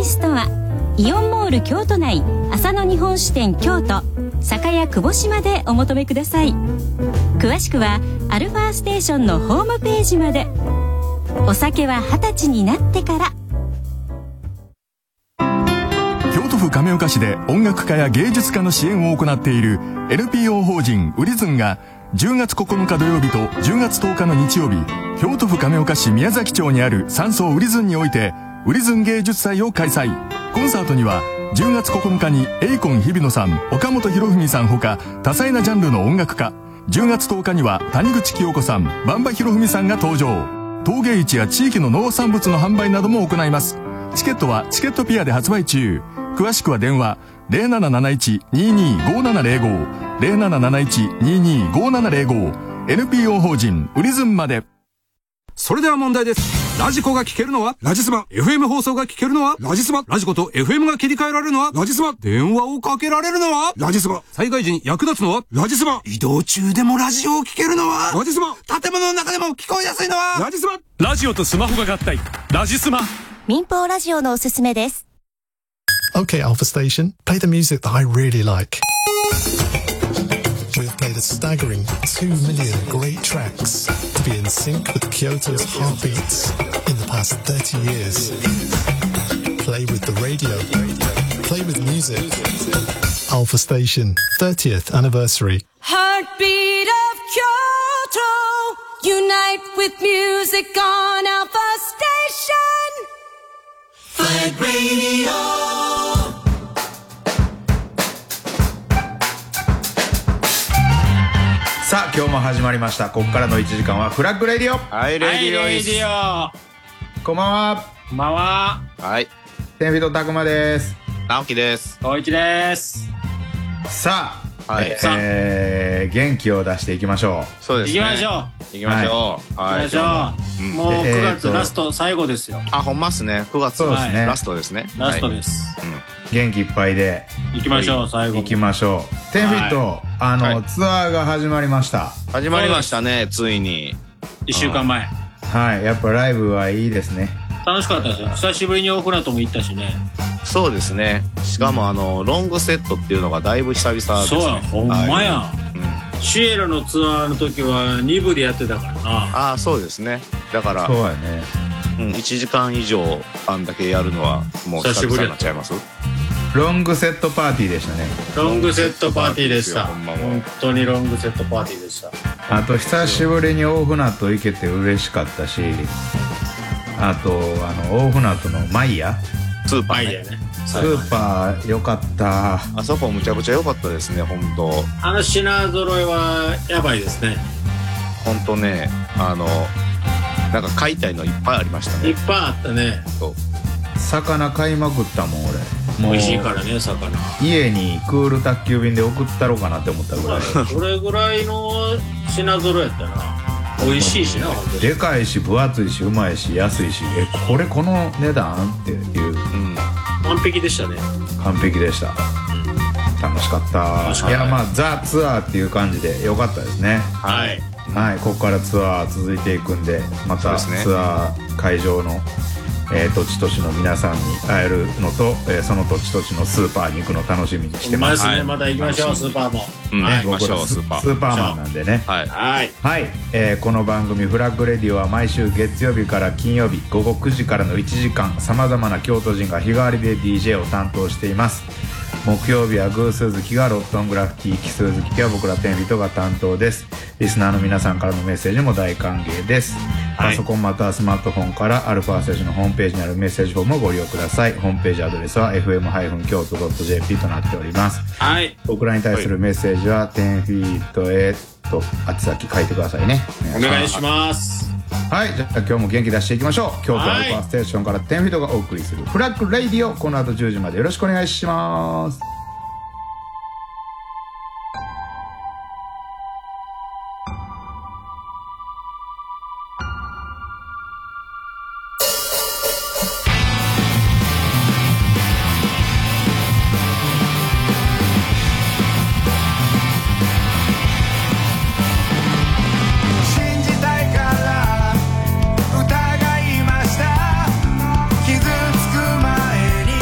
ンストア、イオンモール京都内浅野日本支店京都酒屋久保島でお求めください。詳しくはアルファステーションのホームページまで。お酒は20歳になってから。 京都府亀岡市で音楽家や芸術家の支援を行っている NPO 法人ウリズンが10月9日土曜日と10月10日の日曜日、京都府亀岡市宮崎町にある山荘ウリズンにおいてウリズン芸術祭を開催。コンサートには10月9日にエイコン日比野さん、岡本博文さんほか多彩なジャンルの音楽家、10月10日には谷口清子さん、馬場博文さんが登場。陶芸市や地域の農産物の販売なども行います。チケットはチケットピアで発売中。詳しくは電話 0771-225705 0771-225705 NPO 法人ウリズンまで。 それでは問題です。ラジコが聞けるのはラジスマ、 FM 放送が聞けるのはラジスマ、ラジコと FM が切り替えられるのはラジスマ、電話をかけられるのはラジスマ、災害時に役立つのはラジスマ、移動中でもラジオを聞けるのはラジスマ、建物の中でも聞こえやすいのはラジスマ。 ラジオとスマホが合体、ラジスマ。 民放ラジオのおすすめです。 Okay, Alpha Station, play the music that I really like. We've played a staggering 2 million great tracks to be in sync with Kyoto's heartbeats in the past 30 years. Play with the radio. Play with music. Alpha Station, 30th anniversary. Heartbeat of Kyoto, unite with music on Alpha Station. Flag Radio. さあ今日も始まりました。ここからの1時間はフラッグレディオ。 はい、レディオです。 こんばんは。 こんばんは。はい。 テンフィトたくまです。 直樹です。 大一です。 さあ、 はい、 元気を出していきましょう。 そうですね。 行きましょう。 行きましょう。 はい。行きましょう。もう9月ラスト最後ですよ。 あ、ほんまっすね。9月ラストですね。 ラストです。 元気いっぱいで行きましょう。最後行きましょう。テンフィット、ツアーが始まりました。 始まりましたね、ついに。 1週間前。 はい、やっぱライブはいいですね。 楽しかったですよ。久しぶりにオフナとも行ったしね。 そうですね。しかもロングセットっていうのがだいぶ久々ですね。 そうや、ほんまやん。シエラのツアーの時は2部でやってたからな。 ああ、そうですね。だからそうやね。 1時間以上あんだけやるのはもう久々になっちゃいます。 ロングセットパーティーでしたね。 ロングセットパーティーでした。本当にロングセットパーティーでした。 あと久しぶりに大船渡行けて嬉しかったし、あと大船渡のマイヤスーパーね。 スーパーよかった。 あそこむちゃくちゃ良かったですね。本当品揃えはやばいですね。 本当ね、なんか買いたいのいっぱいありましたね。 いっぱいあったね。 そう魚買いまくったもん俺。 もう美味しいからね、魚。 家にクール宅急便で送ったろうかなって思ったぐらい。 それぐらいの品揃えやったな。美味しいしな、本当に。 でかいし分厚いしうまいし安いし、これこの値段っていう、 完璧でしたね。 完璧でした。楽しかった。いや、まあザ・ツアーっていう感じでよかったですね。 はい、 はい、ここからツアー続いていくんで、またツアー会場の土地土地の皆さんに会えるのと、その土地土地のスーパーに行くの楽しみにしてます。 また行きましょう、スーパーも。 行きましょう、スーパーマンなんでね。 はい、 この番組フラッグレディオは毎週月曜日から金曜日午後9時からの1時間、さまざまな京都人が日替わりで DJ を担当しています。木曜日は偶数月がロットングラフィティ、奇数月は僕らテンフィトが担当です。リスナーの皆さんからのメッセージも大歓迎です。パソコンまたはスマートフォンからアルファステージのホームページにあるメッセージフォームをご利用ください。ホームページアドレスは fm-kyoto.jp となっております。僕らに対するメッセージはテンフィトへと宛先書いてくださいね。 お願いします。 はい、じゃあ今日も元気出していきましょう。京都アルファステーションからテンフィトがお送りするフラッグレイディオ、この後10時までよろしくお願いします。 疑いました。傷つく前に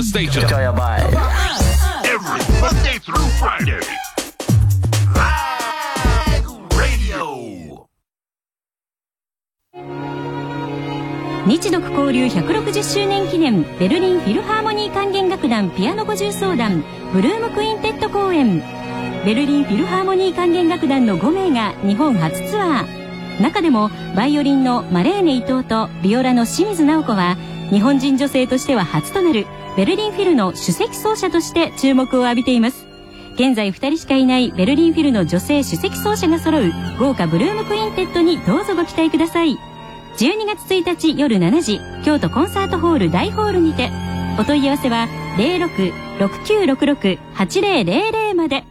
Station. 超やばい。 Every Monday through Friday. Flag Radio. 日独交流160周年記念ベルリンフィルハーモニー管弦楽団ピアノ50奏団ブルームクインテッド公演。ベルリンフィルハーモニー管弦楽団の5名が日本初ツアー。中でもバイオリンのマレーネ伊藤とビオラの清水直子は日本人女性としては初となるベルリンフィルの首席奏者として注目を浴びています。現在2人しかいないベルリンフィルの女性首席奏者が揃う豪華ブルームクインテッドにどうぞご期待ください。12月1日夜7時京都コンサートホール大ホールにて。お問い合わせは 06-6966-8000 まで。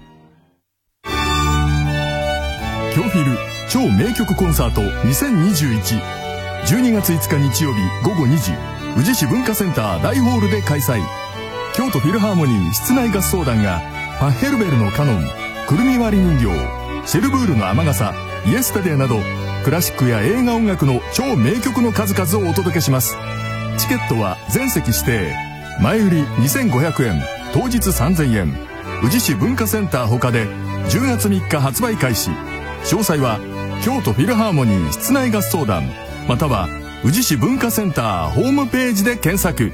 京フィル超名曲コンサート2021。12月5日日曜日午後2時宇治市文化センター大ホールで開催。京都フィルハーモニー室内合奏団がパッヘルベルのカノン、くるみ割り人形、シェルブールの雨傘、イエスタデーなどクラシックや映画音楽の超名曲の数々をお届けします。チケットは全席指定。前売り2500円、当日3000円。宇治市文化センター他で10月3日発売開始。詳細は京都フィルハーモニー室内合奏団または宇治市文化センターホームページで検索。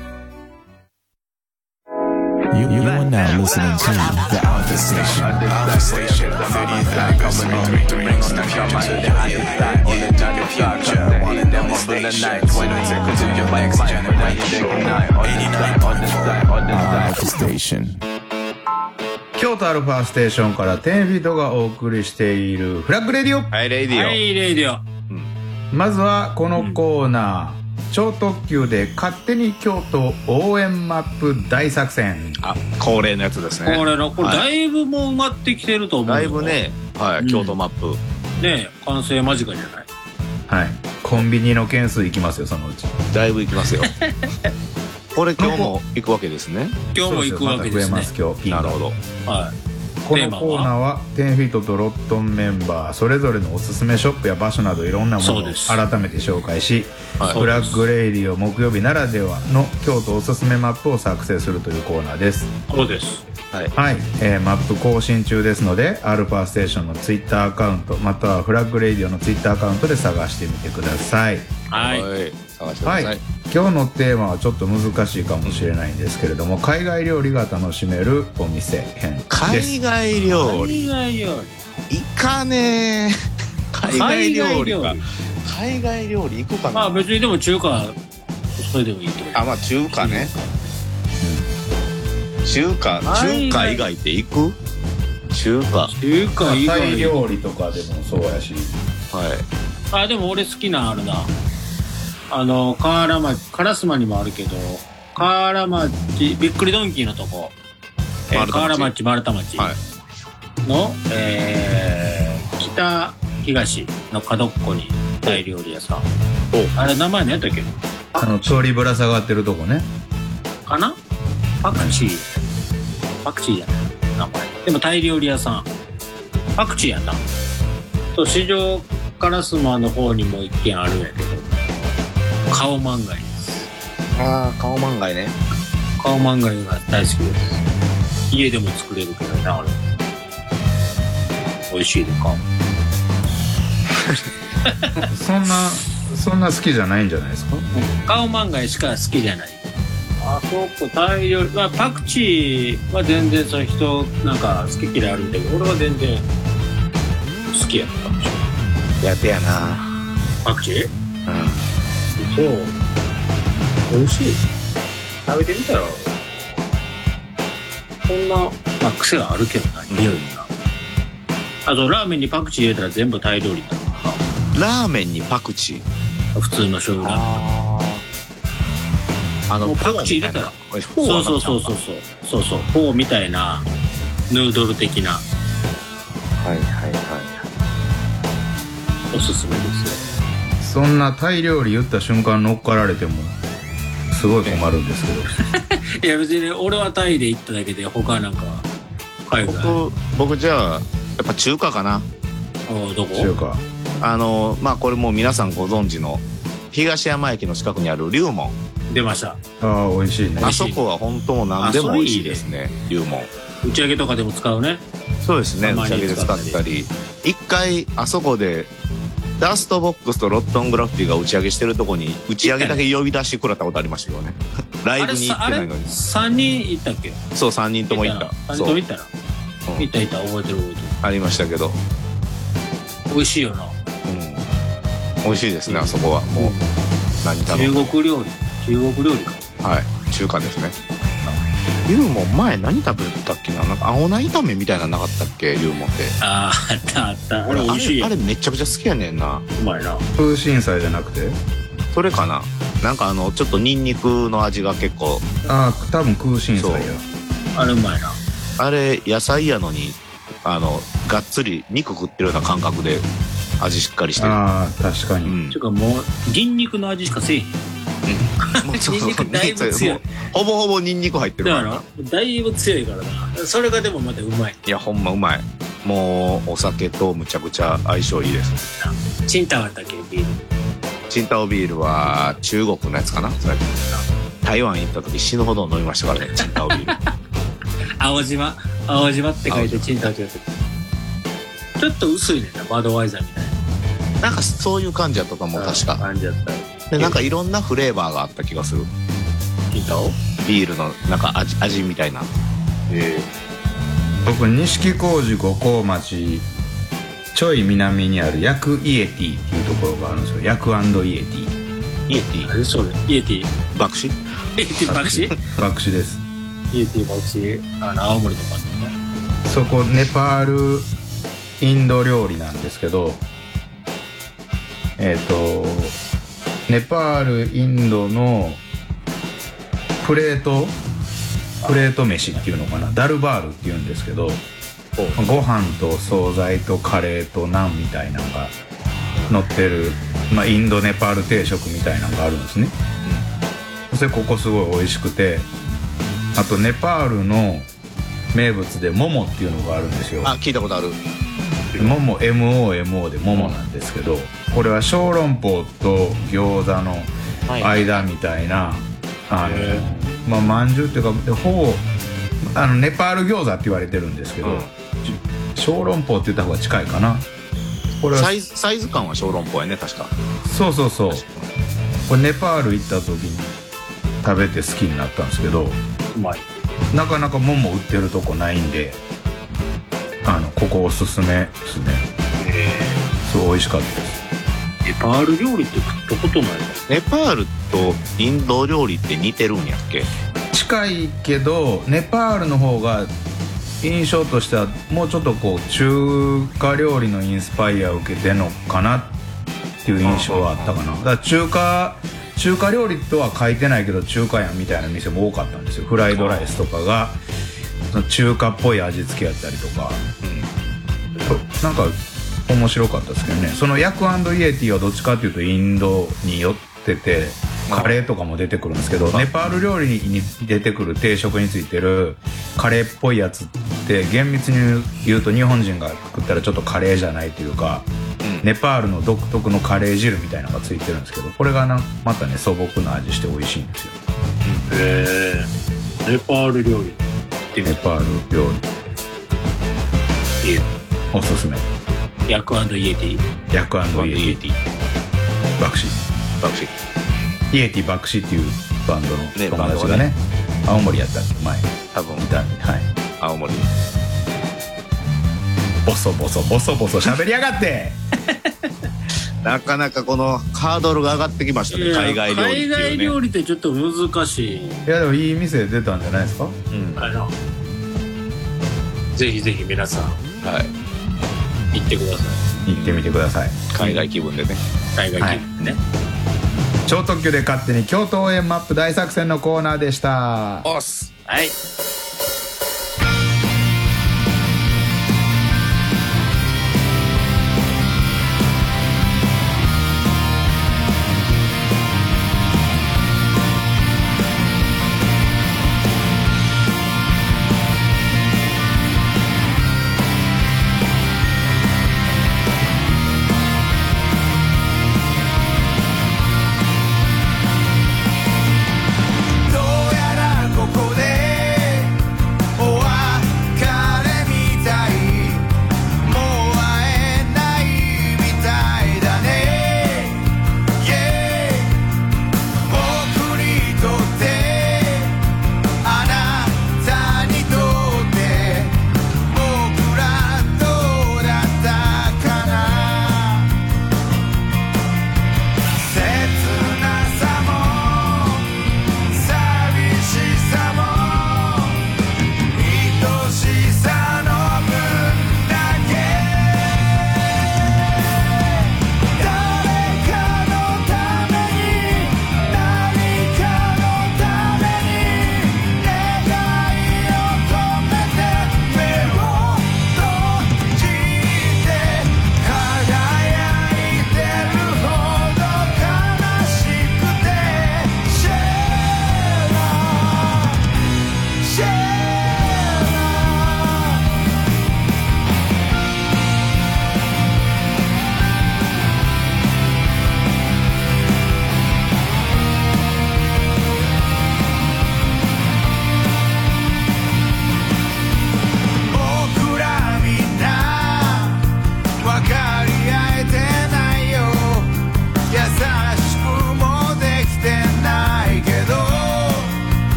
You are now listening to the Alpha Station. Alpha Station. 35 coming to bring on the future to the other side. Into the future. One of them of the night. When I take it to your oxygen. When you take a night. On the side. Alpha Station. 京都アルファステーションから10フィートがお送りしているフラッグレディオ。 はい、レディオ。 はい、レディオ。 まずはこのコーナー。超特急で勝手に京都応援マップ大作戦。 あ、恒例のやつですね。 これだいぶもう埋まってきてると思う。 だいぶね、はい、京都マップ。 ね、完成間近じゃない。 はい。コンビニの件数いきますよそのうち。 だいぶいきますよ。これ今日も行くわけですね。 今日も行くわけですね。 また増えます今日。 なるほど。 はい。 このコーナーは10フィートとロットンメンバーそれぞれのおすすめショップや場所などいろんなものを改めて紹介し、フラッグレイディオ木曜日ならではの京都おすすめマップを作成するというコーナーです。 そうです。 はい、マップ更新中ですのでアルファステーションのツイッターアカウントまたはフラッグレイディオのツイッターアカウントで探してみてください。 はい、 探してください。 はい、今日のテーマはちょっと難しいかもしれないんですけれども、海外料理が楽しめるお店編です。 海外料理行かねー。海外料理行くかな。 まあ別にでも中華それでもいいと思う。 あ、まあ中華ね。中華以外って行く？中華以外。 タイ料理とかでもそうやし。 はい。 あ、でも俺好きなあるな。河原町烏丸にもあるけど河原町びっくりドンキーのとこ、河原町丸太町の、北東の角っこにタイ料理屋さん。あれ名前何やったっけ？ 鳥ぶら下がってるとこね。 かな？パクチーじゃない名前。でもタイ料理屋さんパクチーやな。と市場烏丸の方にも一軒あるんやけどカオマンガイです。 ああ、カオマンガイね。 カオマンガイが大好きです。家でも作れるけどね、あれ美味しいでか。 そんな好きじゃないんじゃないですか。 カオマンガイしか好きじゃない。あそこタイ料理、まあ、パクチーは全然その人なんか好き嫌いあるんだけど俺は全然好きやったかもしれない。 やってやなパクチー。そう、美味しい。食べてみたらこんな、まあ、癖があるけどな、匂いが。あとラーメンにパクチー入れたら全部タイ料理だから。 ラーメンにパクチー？ 普通の醤油ラーメン。パクチー入れたらそうフォーみたいなヌードル的な。 はいはいはい。 おすすめですよ。 そんなタイ料理言った瞬間乗っかられてもすごい困るんですけど。 いや別に俺はタイで行っただけで他なんか海外。 僕じゃあやっぱ中華かな。 どこ？ 中華。 まあこれもう皆さんご存知の東山駅の近くにある龍門。 出ました。 ああ、美味しいね。 あそこは本当も何でも美味しいですね。龍門。 打ち上げとかでも使うね。 そうですね。打ち上げで使ったり。一回あそこでダストボックスとロットングラフィティが打ち上げしてるとこに打ち上げだけ呼び出してくれたことありましたよね。ライブに行ってないのに。 3人行ったっけ？ そう、3人とも行った。 3人とも行ったな。行った覚えてる。 ありましたけど。 美味しいよな。 美味しいですね、あそこは。もう何食べる？ 中国料理か。 はい、中華ですね。龍門前何食べたっけな。なんか青菜炒めみたいなのなかったっけ、龍門って。 あった。あれ美味しい。 あれめちゃくちゃ好きやねんな。 うまいな。 空心菜じゃなくて？ それかな。なんかちょっとニンニクの味が結構。 ああ、多分空心菜や。 あれうまいな。 あれ野菜やのにがっつり肉食ってるような感覚で味しっかりしてる。 ああ、確かに。 てかもうニンニクの味しかせえへん。ニンニクだいぶ強い。 ほぼほぼニンニク入ってるからな。 だいぶ強いからな。それがでもまたうまい。 いやほんまうまい。もうお酒とむちゃくちゃ相性いいです。 チンタオやったっけビール。 チンタオビールは中国のやつかな。それ台湾行った時死ぬほど飲みましたからね、チンタオビール。 青島って書いてチンタオってやつ。ちょっと薄いねんな、バドワイザーみたいな。 なんかそういう感じやったと思う。確か感じやった。 でなんかいろんなフレーバーがあった気がする。 チンタオビールのなんか味みたいな。 僕錦小路五光町ちょい南にあるヤクイエティっていうところがあるんですよ。ヤク&イエティ。 イエティ？ 何それ？イエティ？ 爆死？ イエティ爆死？ 爆死です。 イエティ爆死。青森とかね。 そこネパールインド料理なんですけど、ネパールインドのプレート飯っていうのかな、ダルバールっていうんですけど、ご飯と惣菜とカレーとナンみたいなのが乗ってる、インドネパール定食みたいなのがあるんですね。それここすごい美味しくて、あとネパールの名物でモモっていうのがあるんですよ。 あ、聞いたことある。 モモ MOMO でモモなんですけど、これは小籠包と餃子の間みたいな、まんじゅうっていうかほぼネパール餃子って言われてるんですけど、小籠包って言った方が近いかな。これはサイズ感は小籠包やね、確か。 そう。これネパール行った時に食べて好きになったんですけど、 うまい。 なかなかモモ売ってるとこないんで、ここおすすめですね。すごい美味しかったです。 ネパール料理って食ったことない。 ネパールとインド料理って似てるんやっけ？ 近いけどネパールの方が印象としてはもうちょっとこう中華料理のインスパイアを受けてんのかなっていう印象はあったかな。だから中華料理とは書いてないけど中華やんみたいな店も多かったんですよ。フライドライスとかが中華っぽい味付けやったりとか、なんか面白かったですけどね。そのヤク&イエティはどっちかっていうとインドに寄っててカレーとかも出てくるんですけど、ネパール料理に出てくる定食についてるカレーっぽいやつって厳密に言うと日本人が食ったらちょっとカレーじゃないというか、ネパールの独特のカレー汁みたいなのがついてるんですけど、これがまたね素朴な味して美味しいんですよ。 ネパール料理。 ネパール料理おすすめ。 ヤク&イエティ。 ヤク&イエティ。爆死。イエティ爆死っていうバンドの友達がね、青森やったっけ前。 多分いた。はい。 青森。 ボソボソ喋りやがって。 なかなかこのハードルが上がってきましたね。海外料理っていうね。 海外料理ってちょっと難しい。 いやでもいい店出たんじゃないですか。 ぜひぜひ皆さん、行ってください。行ってみてください。 海外気分でね。 海外気分でね。 超特急で勝手に京都応援マップ大作戦のコーナーでした。 おっす。 はい。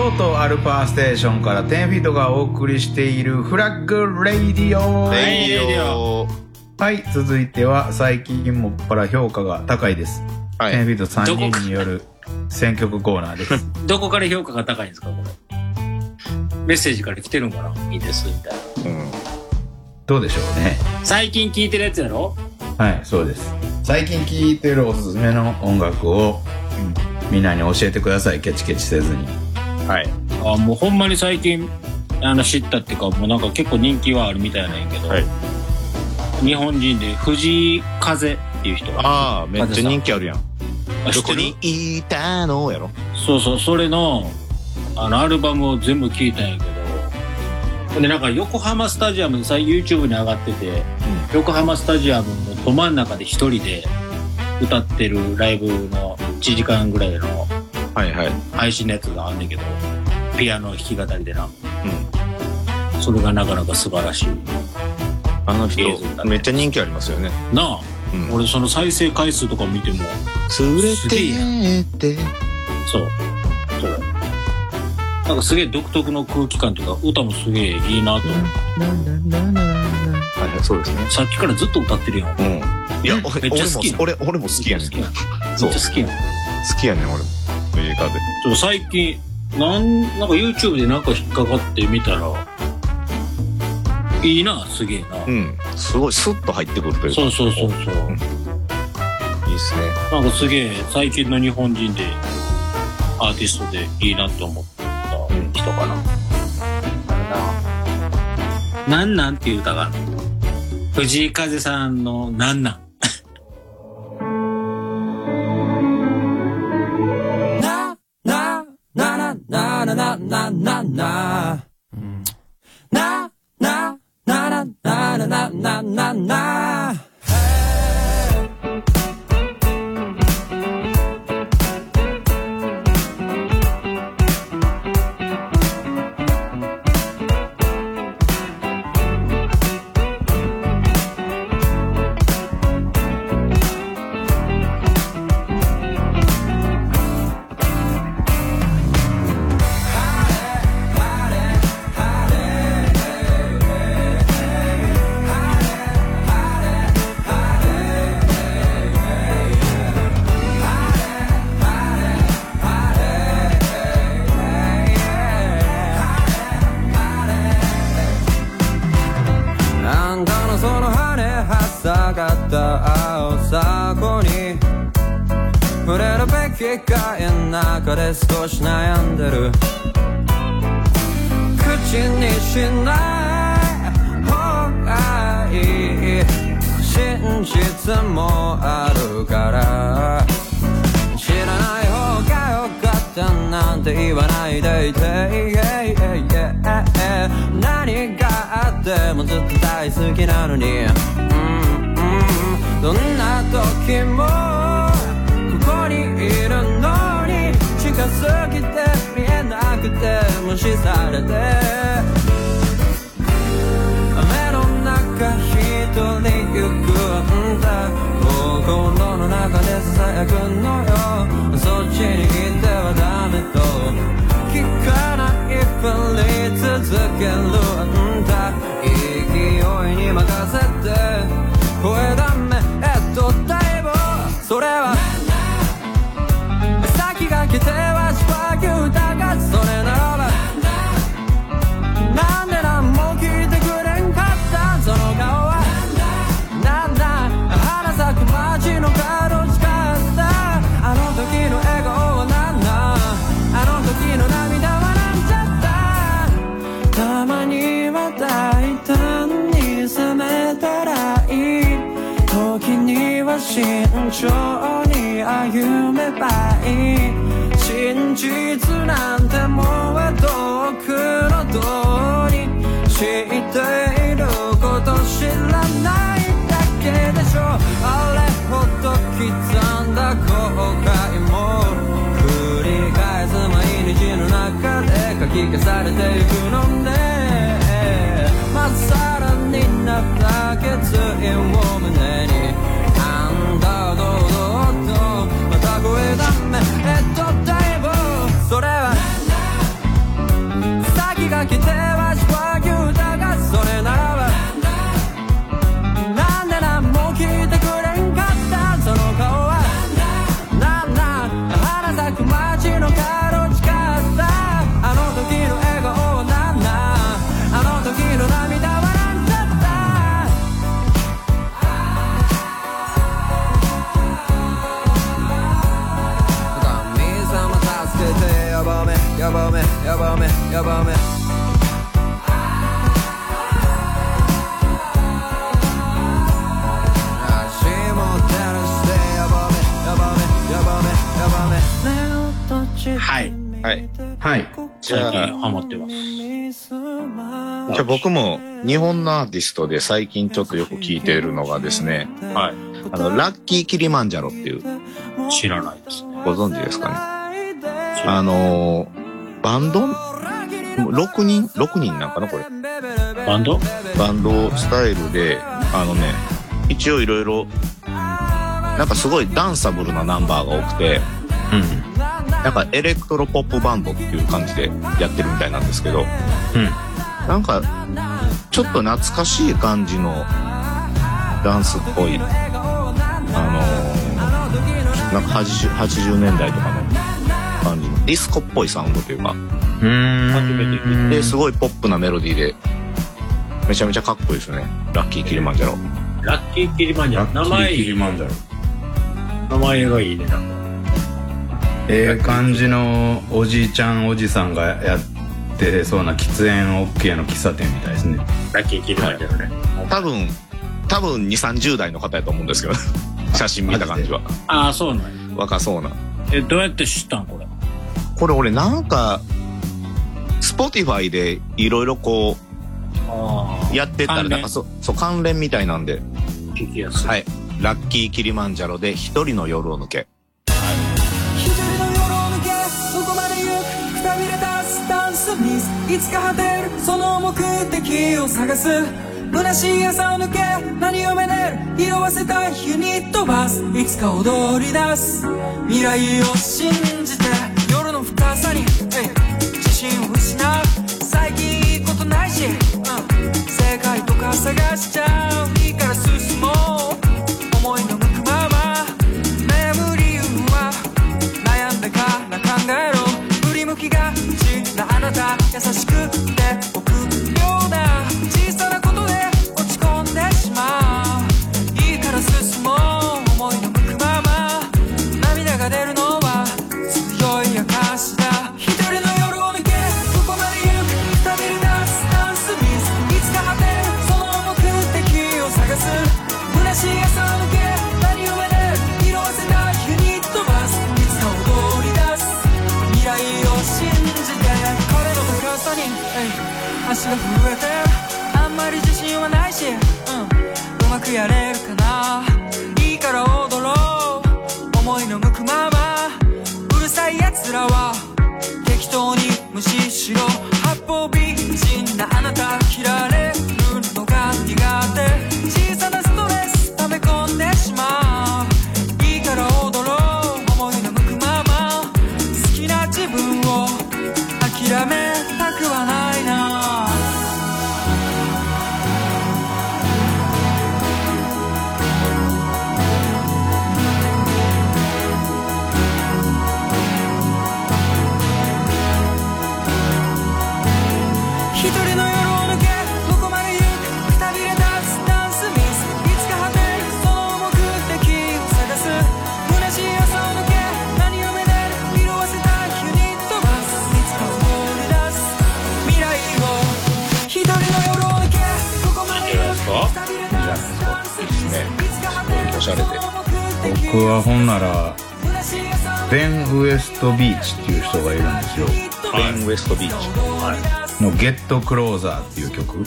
京都アルファーステーションから10フィートがお送りしているフラッグレイディオ。はい、続いては最近もっぱら評価が高いです、はい、10フィート3人による選曲コーナーですどこから評価が高いんですかこれ。メッセージから来てるんかな。いいですみたいな、 どうでしょうね。 最近聴いてるやつやろ。 はい、そうです。最近聴いてるおすすめの音楽を、みんなに教えてください。ケチケチせずに。 はい。あ、もうほんまに最近知ったっていうか、もうなんか結構人気はあるみたいなんやけど、はい、日本人で藤井風っていう人が。ああ、めっちゃ人気あるやん。どこにいたのやろ。そうそう、それのアルバムを全部聴いたんやけど、でなんか横浜スタジアムでYouTube に上がってて、横浜スタジアムのど真ん中で一人で歌ってるライブの1時間ぐらいの配信のやつがあんねんけど、ピアノ弾き語りでな、それがなかなか素晴らしい。あの人めっちゃ人気ありますよね。なあ、俺その再生回数とか見てもすげえってそうなんかすげえ独特の空気感というか、歌もすげえいいなと思って。はい、そうですね。さっきからずっと歌ってるやん。いや、めっちゃ好き。俺も好きやねん。めっちゃ好きやねん。好きやねん、俺も。映画で。最近、なんか YouTube でなんか引っかかってみたら、いいな、すげえな。すごいスッと入ってくるというか。そう。いいっすね。なんかすげえ最近の日本人でアーティストでいいなと思った人かな。なんなんっていう歌が藤井風さんのなんなんなななななななななななななななな機械の中で少し悩んでる。口にしない方がいい真実もあるから、知らない方がよかったなんて言わないでいて、何があってもずっと大好きなのに、どんな時もここにいるのに、近すぎて見えなくて無視されて、雨の中一人行くんだ、心の中で囁くのよ、そっちに行ってはダメと聞かないふり続けるんだ、勢いに任せて声だめだいぶ、それは先が来てはしばき疑つ、それならばなんで何も聞いてくれんかった、その顔はなんだ花咲く街の角近かった、あの時の笑顔はなんだ、あの時の涙はなんちゃった、たまには大胆に責めたらいい、時には慎重に歩めばいい、真実なんてもう遠くの通り、知っていること知らないだけでしょ、あれほど刻んだ後悔も繰り返す毎日の中で書き消されていくのね、まっさらになった決意を胸に、あんだ堂々とまた声だめだいぶ、それはく街の軽近さあの時の笑顔はなんだあの時の涙はなんだった神様助けてヤバめヤバめヤバめヤバめはいはいじゃあ最近ハマってます。 じゃあ僕も日本のアーティストで最近ちょっとよく聞いているのがですね、 はいラッキーキリマンジャロっていう知らないですね。 ご存知ですかね。バンド6人なんかなこれ。 バンドスタイルで一応いろいろなんかすごいダンサブルなナンバーが多くて、なんかエレクトロポップバンドっていう感じでやってるみたいなんですけど、なんかちょっと懐かしい感じのダンスっぽいなんか80年代とかの感じのディスコっぽいサウンドというかですごいポップなメロディーでめちゃめちゃかっこいいですよね。ラッキーキリマンジャロ。 ラッキーキリマンジャロ。名前いい。名前がいいね。 感じのおじいちゃんおじさんがやってそうな喫煙 OK の喫茶店みたいですね。 ラッキーキリマンジャロね。 多分 2,30 代の方やと思うんですけど写真見た感じは。 ああそうなんや。 若そうな。 どうやって知ったんこれ。 これ俺なんか Spotify でいろいろこうやってたらなんかそう関連みたいなんで聞きやすい。 はい。ラッキーキリマンジャロで一人の夜を抜け。 一人の夜を抜けそこまで行くくたびれたスタンスミスいつか果てるその目的を探す虚しい朝を抜け何をめでる色あせたユニットバスいつか踊り出す未来を信じて夜の深さに自信を失う最近いいことないし、正解とか探しちゃういいから進もう思いの向くまま悩む理由は悩んでから考えろ振り向きがちなあなた優しくて臆病な小さなことで落ち込んでしまういいから進もう思いの向くまま涙が出るのは強い証だ一人の夜を抜けそこまで行くくたびれたスタンスミスいつか果てるその目的を探す虚しい朝を抜け何をめでる色あせたユニットバスいつか踊り出す未来を信じて彼の高さに足が震えてあんまり自信はないし、うまくやれるかないいから踊ろう思いの向くままうるさい奴らは適当に無視しろ八方美人なあなた切られるのが苦手小さなストレス溜め込んでしまういいから踊ろう思いの向くまま好きな自分を諦めたくはないな一人の夜を抜けどこまで行くくたびれたスタンスミスいつか果てるその目的を探す虚しい朝を抜け何をめでる色あせたユニットバスいつか踊り出す未来を一人の夜を抜けどこまで行くくたびれたスタンスミスいつか果てるおしゃれで僕はほんならベン・ウエストビーチっていう人がいるんですよ。 ベン・ウエストビーチのゲットクローザーっていう曲。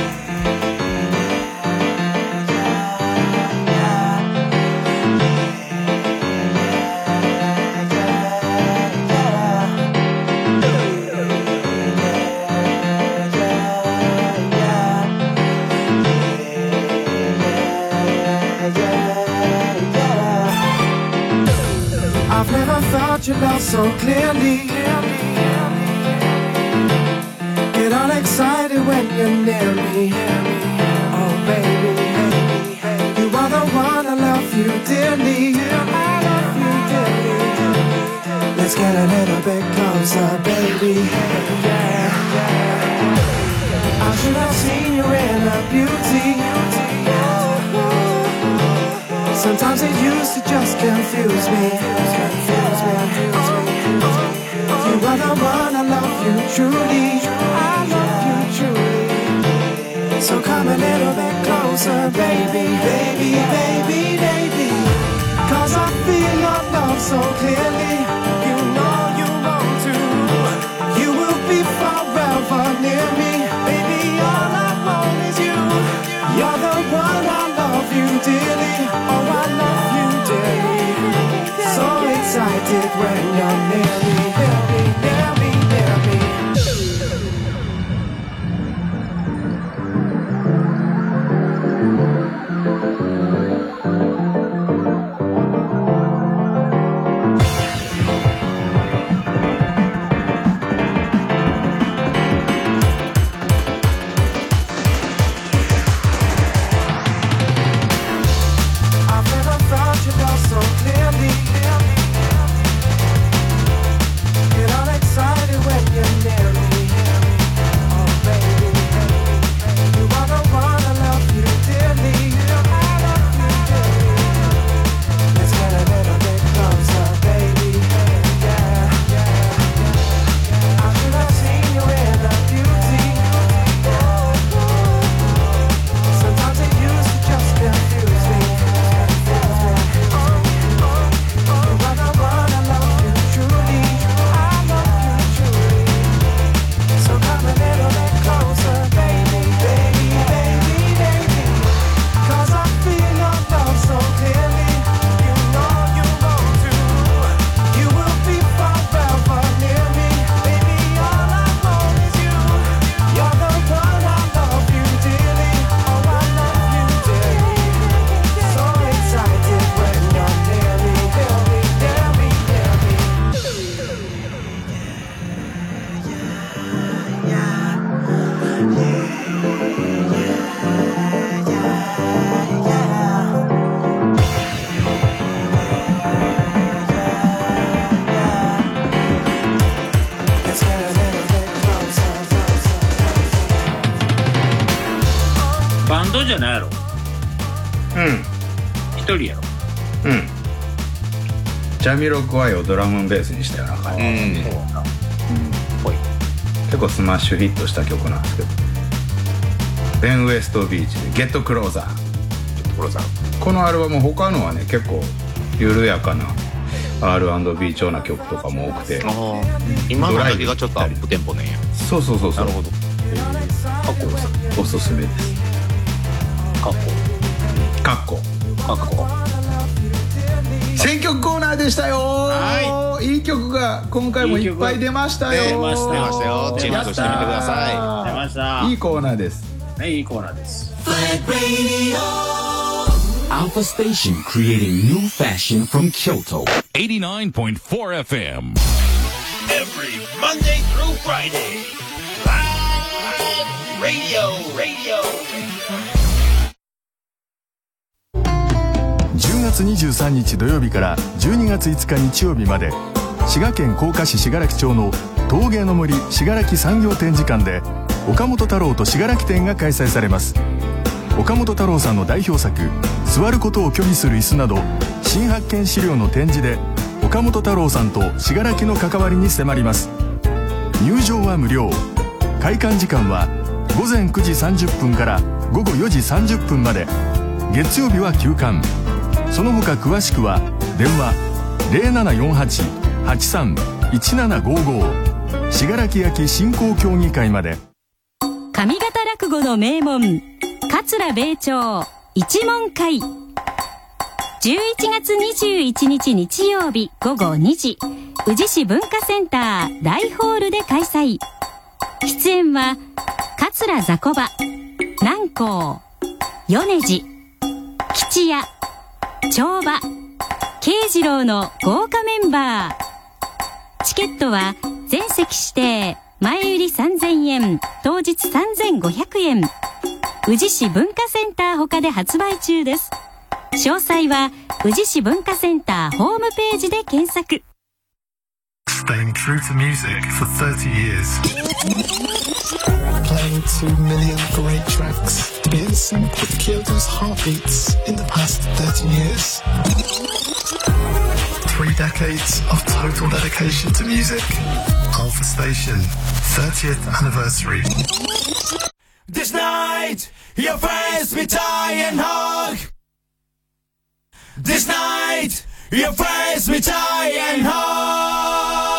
I've never thought you love so clearly. Get all excited when you're near me. Oh baby, you are the one I love you dearly. I love you dearly. Let's Let's get a little bit closer, baby. Yeah. I should have seen your inner beauty. Sometimes it used to just confuse me. You are the one, I love you truly. I love you truly. So come a little bit closer, baby, baby, baby, baby. Cause I feel your love so clearly. You know you want to. You will be forever near me. Baby, all I want is you. You're the one, I love you dearly. Oh, I love you dearly. So excited when you're near me. Near me, near me, near me. じゃないやろ。一人やろ。 ジャミロクワイをドラムンベースにしたような感じ。結構スマッシュヒットした曲なんですけど、ベン・ウエストビーチでゲットクローザー。このアルバム他のはね結構緩やかな R&B 調な曲とかも多くて、 今のだけがちょっとアップテンポね。 そうなるほど。おすすめです。かっこ選曲コーナーでしたよ。いい曲が今回もいっぱい出ましたよ。 出ましたよ。チェックしてみてください。出ました。 いいコーナーです。 いいコーナーです。 Alpha Station creating new fashion from Kyoto. 89.4 FM. Every Monday through Friday. Live radio. 10月23日土曜日から12月5日日曜日まで、滋賀県甲賀市信楽町の陶芸の森信楽産業展示館で岡本太郎と信楽展が開催されます。岡本太郎さんの代表作座ることを拒否する椅子など新発見資料の展示で岡本太郎さんと信楽の関わりに迫ります。入場は無料。開館時間は午前9時30分から午後4時30分まで。月曜日は休館。その他詳しくは電話 0748-83-1755 信楽焼振興協議会まで。 上方落語の名門桂米朝一門会、11月21日日曜日午後2時、宇治市文化センター大ホールで開催。出演は桂ざこば、南光、米次、吉屋、長馬、慶次郎の豪華メンバー。チケットは全席指定、前売り3000円、当日3500円。宇治市文化センター他で発売中です。詳細は宇治市文化センターホームページで検索。 staying true to music for 30 years. Playing 2 million great tracks to be in sync with Kyoto's heartbeats in the past 30 years. 3 decades of total dedication to music. Alpha Station, 30th anniversary. This night, your face me tie and hug. This night, your face me tie and hug.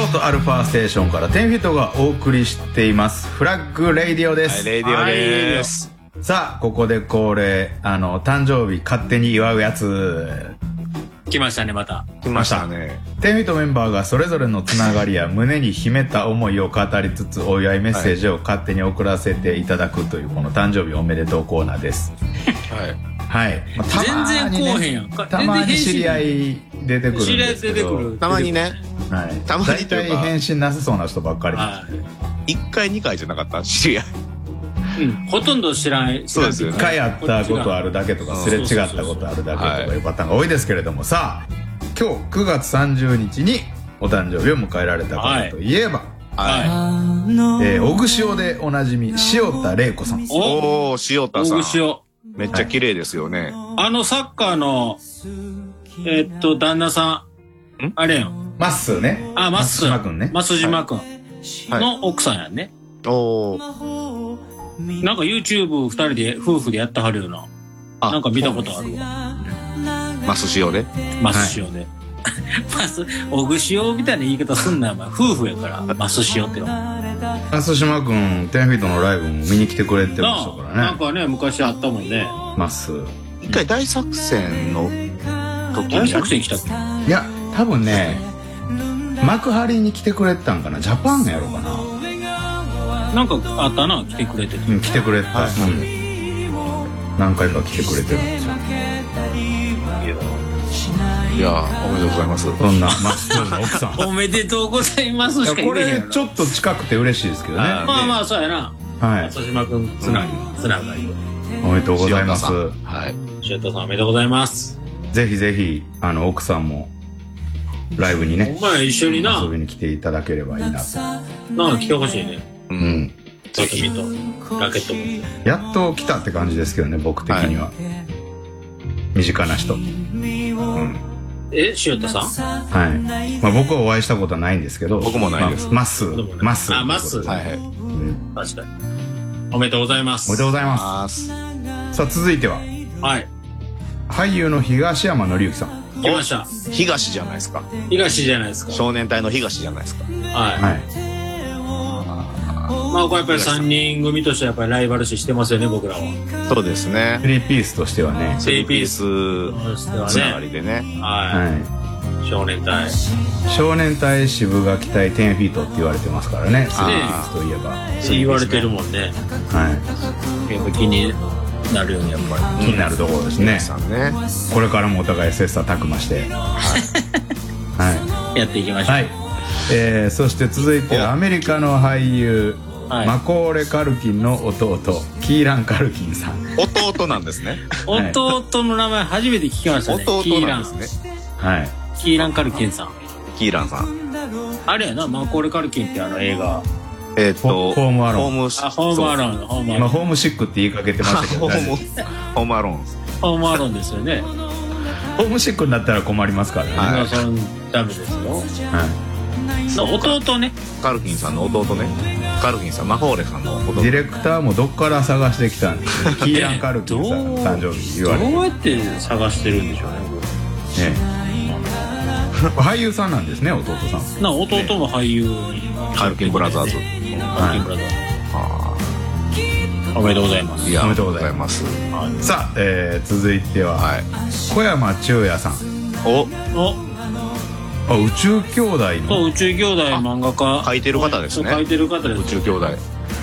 京都アルファステーションから10フィートがお送りしていますフラッグレイディオです。 はい、レイディオです。 さあここで恒例誕生日勝手に祝うやつ来ましたね。また来ましたね。 10フィートメンバーがそれぞれのつながりや胸に秘めた思いを語りつつお祝いメッセージを勝手に送らせていただくというこの誕生日おめでとうコーナーです。はい、まあ、たまにね、全然こうへんやん。たまに知り合い出てくるんですけど、 たまにね、 はい、たまに大体返信なさそうな人ばっかりです。1回2回じゃなかった知り合い。 ほとんど知らない。 そうですよね。1回会ったことあるだけとかすれ違ったことあるだけとかいうパターンが多いですけれども、さあ今日9月30日にお誕生日を迎えられた方といえば、小串でおなじみ塩田玲子さん。 おお、塩田さん。 小串めっちゃ綺麗ですよね。 サッカーの旦那さんあれやん。 マッスーね。 マッスー島くんね。 マス島くんの奥さんやんね。 おお。 なんか YouTube 2人で夫婦でやってはるよな。なんか見たことあるわ。 マス塩で。 マス塩で。小串みたいな言い方すんなよ、お前。夫婦やからマス塩っての。 マス島くん10フィートのライブも見に来てくれてましたからね。 なんかね、昔あったもんね。 マス一回大作戦の時に。 大作戦来たっけ？ いや多分ね幕張に来てくれたんかな。ジャパンやろうかな。 なんかあったな、来てくれてる。 来てくれた、何回か来てくれてるんですよ。 いやおめでとうございます。 そんなマスクの奥さんおめでとうございますしか言えへん。 これちょっと近くて嬉しいですけどね。 まあまあそうやな。 はい。 松島君つながり。 おめでとうございます。 はい。 塩田さんおめでとうございます。 ぜひぜひ奥さんもライブにね。 お前一緒にな遊びに来ていただければいいなと。 なあ来てほしいね。 うん。 さとみとラケットも。 やっと来たって感じですけどね、僕的には。身近な人。 塩田さん？ はい。まあ僕はお会いしたことはないんですけど。 僕もないです。 マッスー。 マッスー。 はい。 確かに。おめでとうございます。 おめでとうございます。さあ続いては。 はい。 俳優の東山紀之さん。 来ました。 東じゃないですか。 東じゃないですか。 少年隊の東じゃないですか。 はい。まあこれやっぱり3人組としてやっぱりライバル視してますよね、僕らは。 そうですね。 3ピースとしてはね。 3ピースつながりでね。 はい。少年隊。 少年隊渋垣隊10フィートって言われてますからね。3ピースといえば。 言われてるもんね。 はい。 やっぱ気になるよね、やっぱり。 気になるところですね。これからもお互い切磋琢磨して。 はい。やっていきましょう。 はい。そして続いてアメリカの俳優。マコーレ・カルキンの弟キーラン・カルキンさん。 弟なんですね。 弟の名前初めて聞きましたね。 弟なんですね。 はい。 キーラン・カルキンさん。 キーランさん。 あれやな、マコーレ・カルキンって映画。 ホームアローン。 ホームアローン。 ホームシックって言いかけてましたけど。 ホームアローン。 ホームアローンですよね。 ホームシックになったら困りますからね。 はい。そのダメですよ。はい。弟ね。 カルキンさんの弟ね。カルキンさん、マホーレさんの弟。 ディレクターもどっから探してきたんですか。キーラン・カルキンさんの誕生日言われて。 どうやって探してるんでしょうね。 俳優さんなんですね、弟さん。 弟も俳優。 カルキンブラザーズ。 カルキンブラザーズ。おめでとうございます。 おめでとうございます。さあ、続いては小山忠也さん。宇宙兄弟の。 そう、宇宙兄弟漫画家。 書いてる方ですね。 書いてる方です。 宇宙兄弟。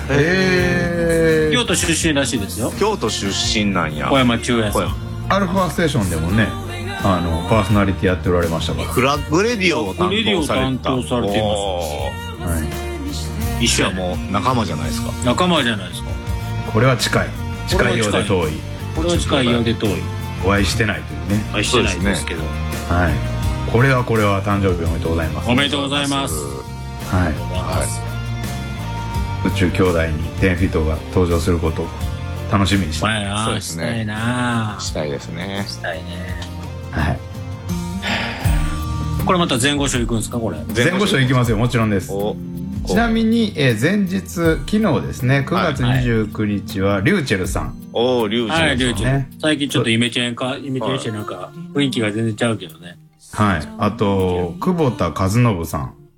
京都出身らしいですよ。 京都出身なんや。 小山忠也さん。 アルファステーションでもね、パーソナリティやっておられましたから。 フラッグレディオを担当されています。 一緒はもう仲間じゃないですか。 仲間じゃないですか。 これは近いようで遠い。 これは近いようで遠い。 お会いしてないというね。 お会いしてないですけど。 はい。これは誕生日おめでとうございます。 おめでとうございます。 はい。宇宙兄弟に10フィートが登場することを楽しみにしてます。 そうですね。 したいな。 したいですね。 したいね。 はい。 これまた前後賞行くんですか、これ。 前後賞行きますよ、もちろんです。ちなみに、前日昨日ですね、9月29日はリューチェルさん。 リューチェルさんね。 最近ちょっとイメチェンしてなんか雰囲気が全然ちゃうけどね。 はい。あと久保田和信さん。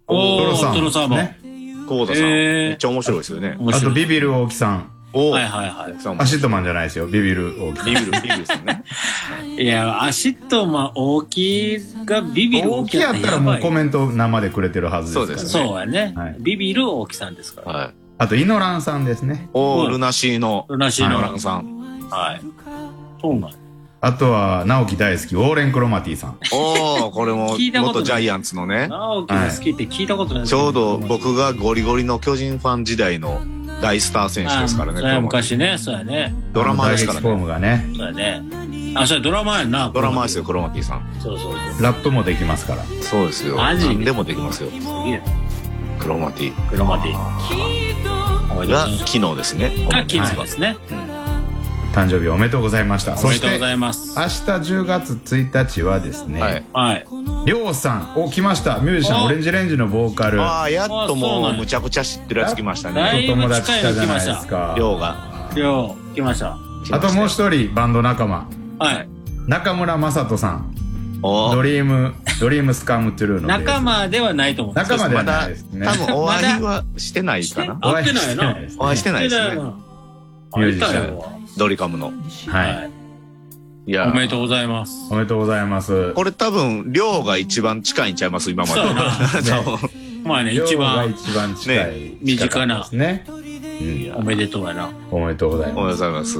おー、 トロサーモントロサーモン。 ね。 コーダさん。めっちゃ面白いですよね。 あとビビる大木さん。 はいはいはい。 アシットマンじゃないですよ。ビビる大木さん。 ビビるですよね。 いや、アシットマン大きがビビる大木やったらもうコメント生でくれてるはずですからね。 そうやね。ビビる大木さんですから。 はい。 あと、イノランさんですね。 ルナシーの。 ルナシーの。 イノランさん。 はい。そうなん。 あとは、直樹大好き、ウォーレン・クロマティさん。 おー、これも、元ジャイアンツのね。 直樹が好きって聞いたことない。 ちょうど僕がゴリゴリの巨人ファン時代の大スター選手ですからね。 それ昔ね、そうやね。 ドラマーですからね。 フォームがね。 そうやね。あ、それドラマーやんな。 ドラマーですよ、クロマティさん。 そうそう。 ラップもできますから。 そうですよ。 マジ何でもできますよ。クロマティ。 クロマティ。 が昨日ですね。 が昨日ですね。 誕生日おめでとうございました。 おめでとうございます。 明日10月1日はですね、 はい。 りょうさん、来ました。ミュージシャン、オレンジレンジのボーカル。 ああ、やっともうむちゃくちゃ知ってるやつ来ましたね。 だいぶ友達近い来たじゃないの来ました。 ですか。 りょうが。 りょう、来ました。 あともう一人、バンド仲間。 はい。 中村雅人さん。ドリームスカムトゥルーの。 仲間ではないと思う。 仲間ではないですね。 多分お会いはしてないかな。 会ってないな。 お会いしてないですね。 ミュージシャン。 ドリカムの。 はい。 いや、 おめでとうございます。 おめでとうございます。 これ多分、りょうが一番近いんちゃいます今まで。 まあね、一番近い。 身近な。 ですね。 おめでとうやな。 おめでとうございます。 おめでとうござい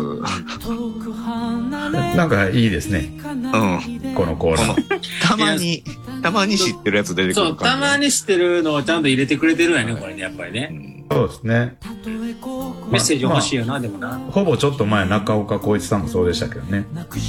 ます。なんかいいですね。 うん。 このコーナー。 たまに知ってるやつ出てくる。 そう、たまに知ってるのをちゃんと入れてくれてるんやね、これね、やっぱりね。 そうですね。 メッセージ欲しいよな、でもな。 ほぼちょっと前、中岡浩一さんもそうでしたけどね。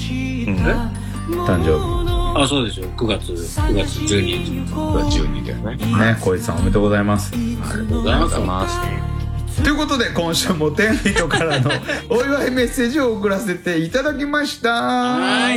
誕生日。 あ、そうですよ。9月12日。 9月12日だよね。 ね、浩一さんおめでとうございます。 ありがとうございます。 ということで、今週も天人からのお祝いメッセージを送らせていただきました。 はい。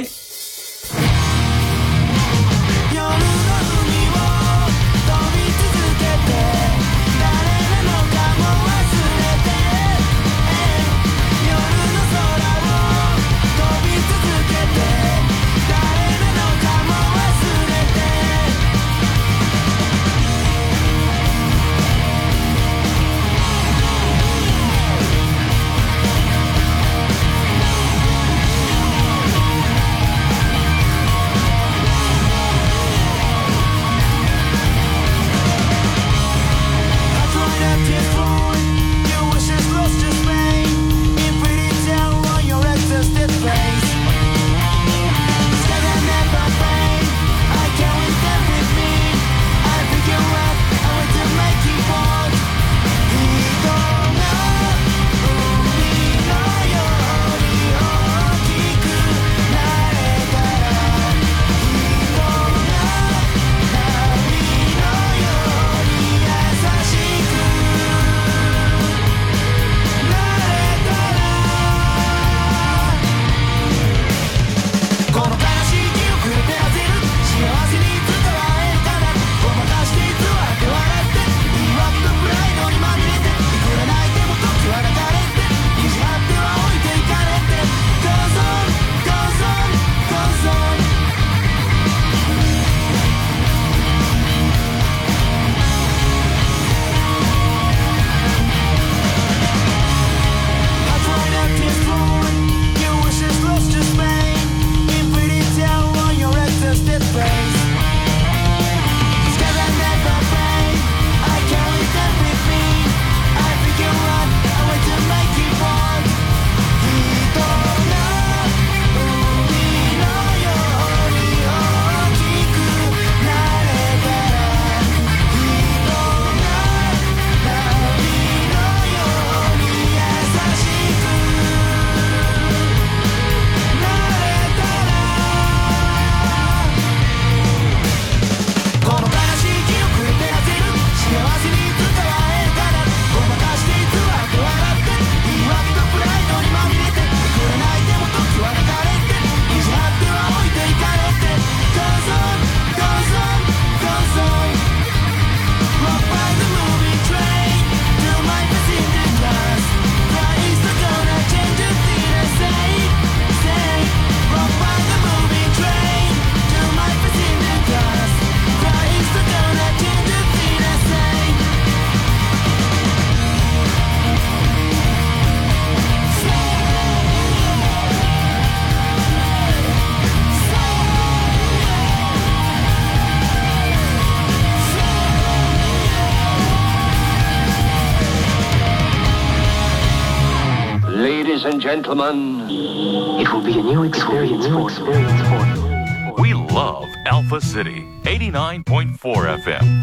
and gentlemen, it will be a new experience for you. We love Alpha City 89.4 FM.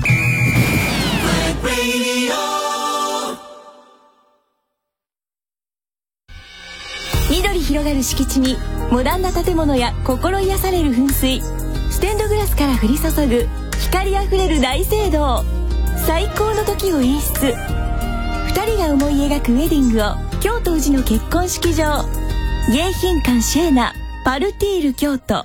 Radio 緑広がる敷地にモダンな建物や心癒される噴水、ステンドグラスから降り注ぐ光あふれる大聖堂、最高の時を演出。2人が思い描くウェディングを京都宇治の結婚式場、迎賓館シェーナパルティール京都。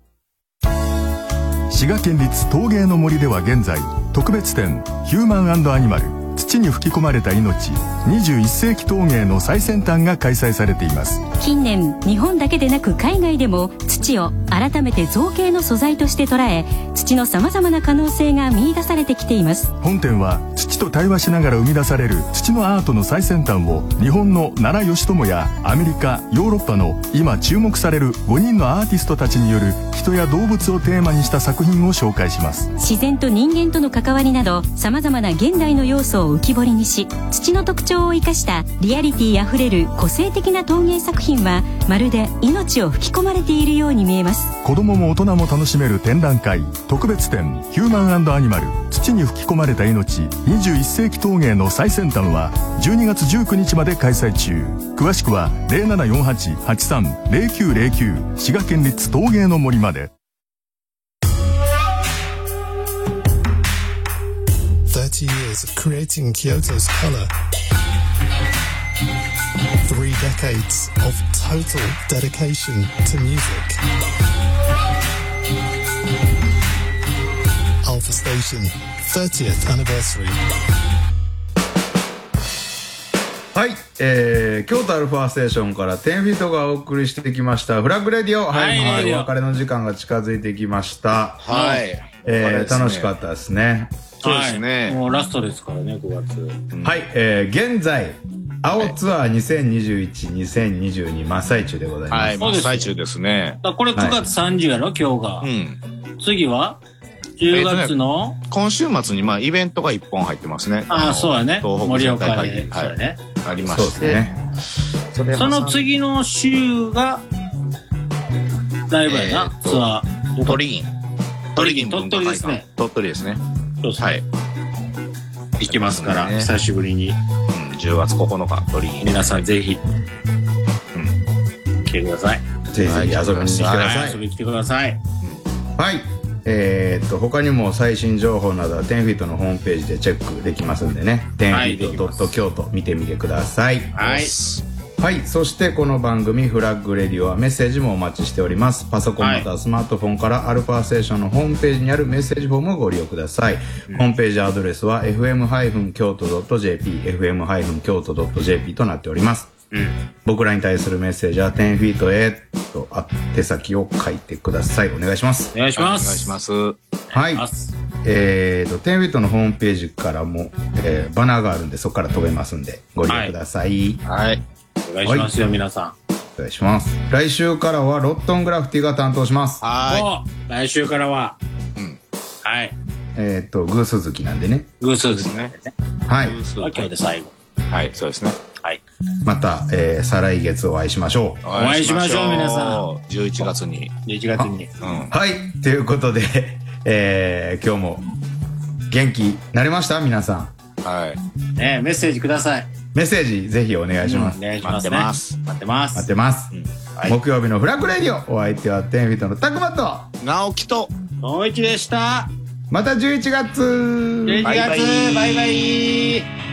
滋賀県立陶芸の森では現在特別展ヒューマン&アニマル、土に吹き込まれた命、21世紀陶芸の最先端が開催されています。 近年日本だけでなく海外でも土を改めて造形の素材として捉え、土のさまざまな可能性が見出されてきています。 本展は土と対話しながら生み出される土のアートの最先端を日本の奈良義朝やアメリカ、ヨーロッパの今注目される5人のアーティストたちによる人や動物をテーマにした作品を紹介します。 自然と人間との関わりなどさまざまな現代の要素を浮き彫りにし、土の特徴を生かしたリアリティあふれる個性的な陶芸作品はまるで命を吹き込まれているように見えます。 子供も大人も楽しめる展覧会、特別展ヒューマン&アニマル、土に吹き込まれた命、21世紀陶芸の最先端は12月19日まで開催中。詳しくは 0748-830909 滋賀県立陶芸の森まで。 30 years of creating Kyoto's color. 3 decades of total dedication to music. Alpha Station 30th anniversary. はい、京都アルファステーションから10フィートがお送りしてきましたフラッグレディオ。はい、お別れの時間が近づいてきました。 はい、 楽しかったですね。 そうですね、 もうラストですからね、5月。 はい、現在青ツアー2021、2022真っ最中でございます。 はい、真っ最中ですね。 これ9月30やろ、今日が。次は10月の、 今週末にイベントが1本入ってますね。 ああ、そうやね。 東北盛岡会議、 で、そうやね。 ありまして、 その次の週がライブやな、ツアー。 鳥取ですね。鳥取ですね。 そうそう。はい。行きますから、久しぶりに。 10月9日、鳥居。 皆さんぜひ、来てください。 ぜひ遊びに来てください。 遊びに来てください。 はい。他にも最新情報などは10フィートのホームページでチェックできますんでね。10フィート京都見てみてください。 はい。 はい。そしてこの番組フラッグレディオはメッセージもお待ちしております。パソコンまたはスマートフォンからアルファステーションのホームページにあるメッセージフォームをご利用ください。ホームページアドレスは fm-kyoto.jp fm-kyoto.jp となっております。僕らに対するメッセージは10フィートへと手先を書いてください。お願いします。 お願いします。 お願いします。 はい。10フィートのホームページからも、バナーがあるんでそこから飛べますんでご利用ください。 はい。 お願いしますよ、皆さん。 お願いします。来週からはロットングラフィティが担当します。 はい。来週からは、はい。 偶数月なんでね。 偶数月ね。 はい。 今日で最後。 はい、そうですね。はい。 また、再来月お会いしましょう。 お会いしましょう、皆さん。 11月に。 11月に。 はい。ということで、今日も元気になりました皆さん。 はい。 メッセージください。 メッセージぜひお願いします。 お願いします。 待ってます。 待ってます。木曜日のフラッグレディオ、お相手は10フィートのたくまと直樹と陽一でした。 また11月。 バイバイ。